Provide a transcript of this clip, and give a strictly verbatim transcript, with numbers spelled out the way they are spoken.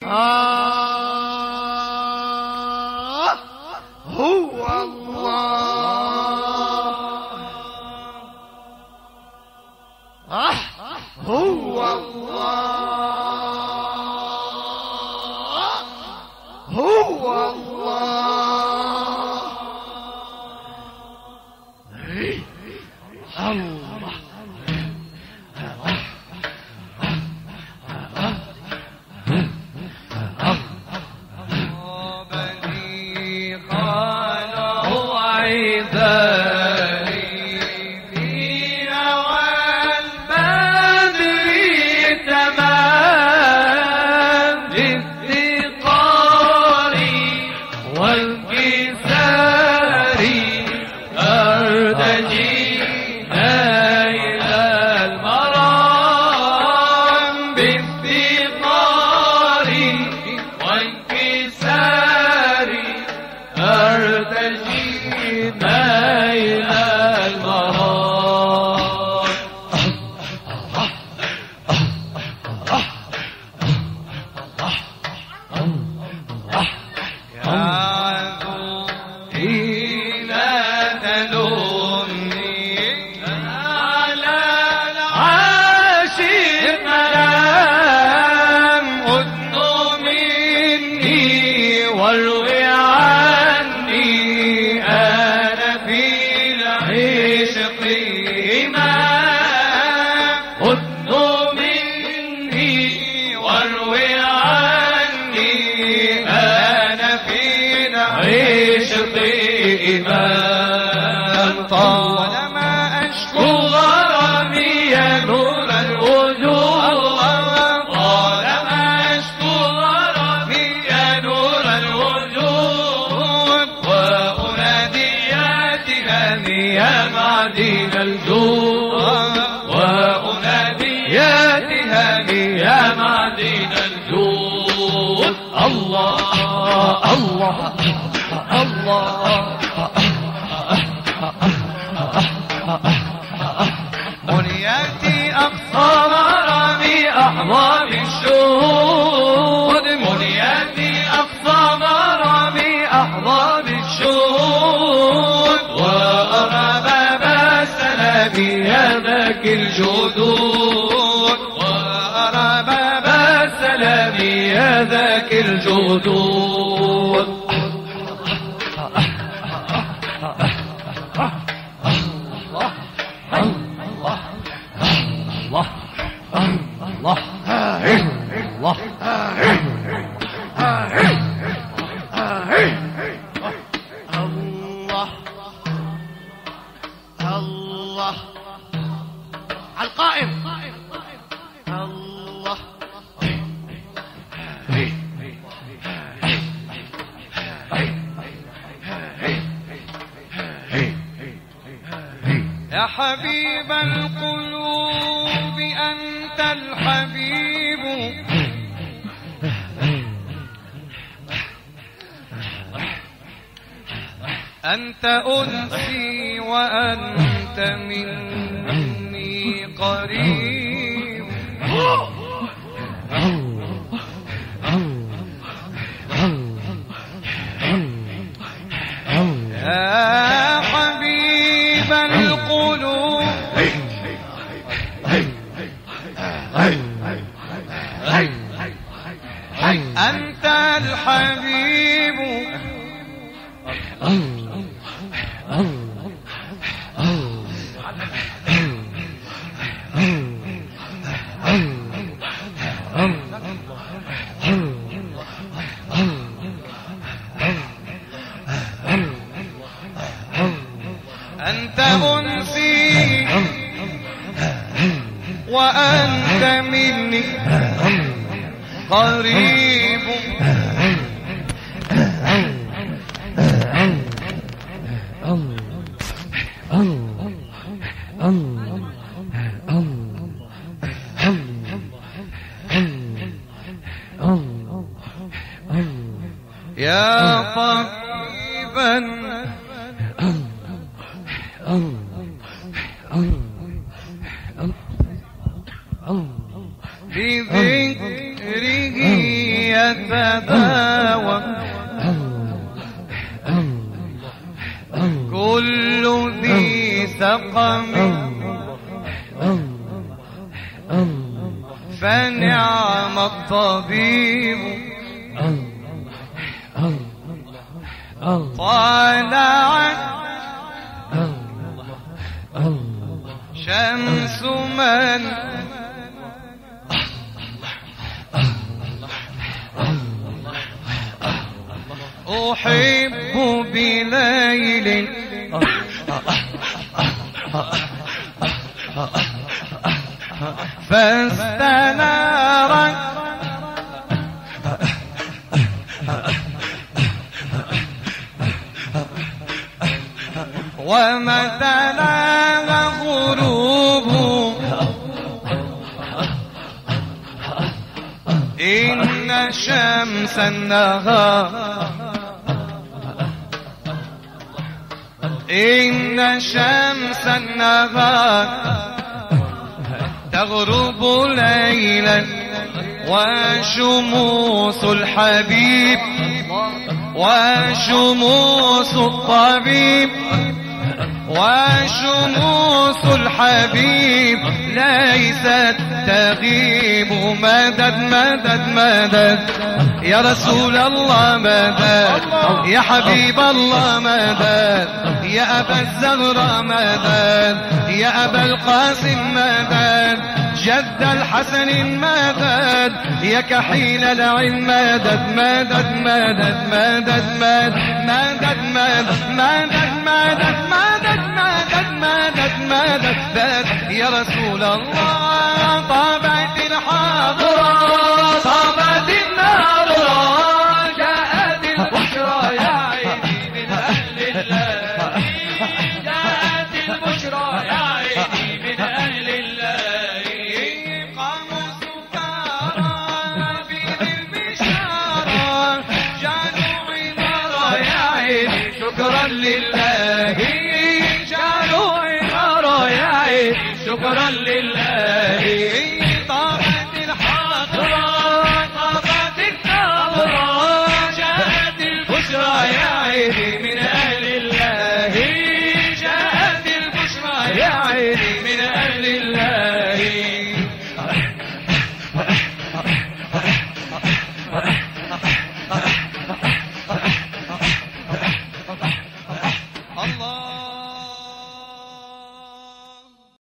آه هو الله آه هو الله هو الله الله الجدود وأرى باب السلام يا ذاك الجدود. يا حبيب القلوب أنت الحبيب أنت أنسي وأنت مني قريب. يا حبيب القلوب أنت الحبيب أنت أنسي وأنت مني قريب. يا طبيبا بذكره يتداوى كل ذي سقم فنعم الطبيب طالعت شمس من أحب بليل فاستنارت ومتى لاغ غروب إن شمس النهار إن شمس النهار تغرب ليلا وشموس الحبيب وشموس الطبيب وشموس الحبيب ليست تغيب مدد مدد مدد يا رسول الله مدد يا حبيب الله مدد يا أبا الزهراء مدد يا أبا القاسم مدد جد الحسن مدد يا كحيل العلم مدد مدد مدد مدد مدد مدد مدد مدد مدد مدد مدد مدد مدد يا رسول الله طابت الحاضرة طابت الناظرة جاءت البشرى يا عيني من أهل الله جاءت البشرى يا عيني من أهل الله قاموا سكارى في البشارة جعلوا عمارة يا عيني شكرا لله جعلوا عمارة يا عيني شكرا لله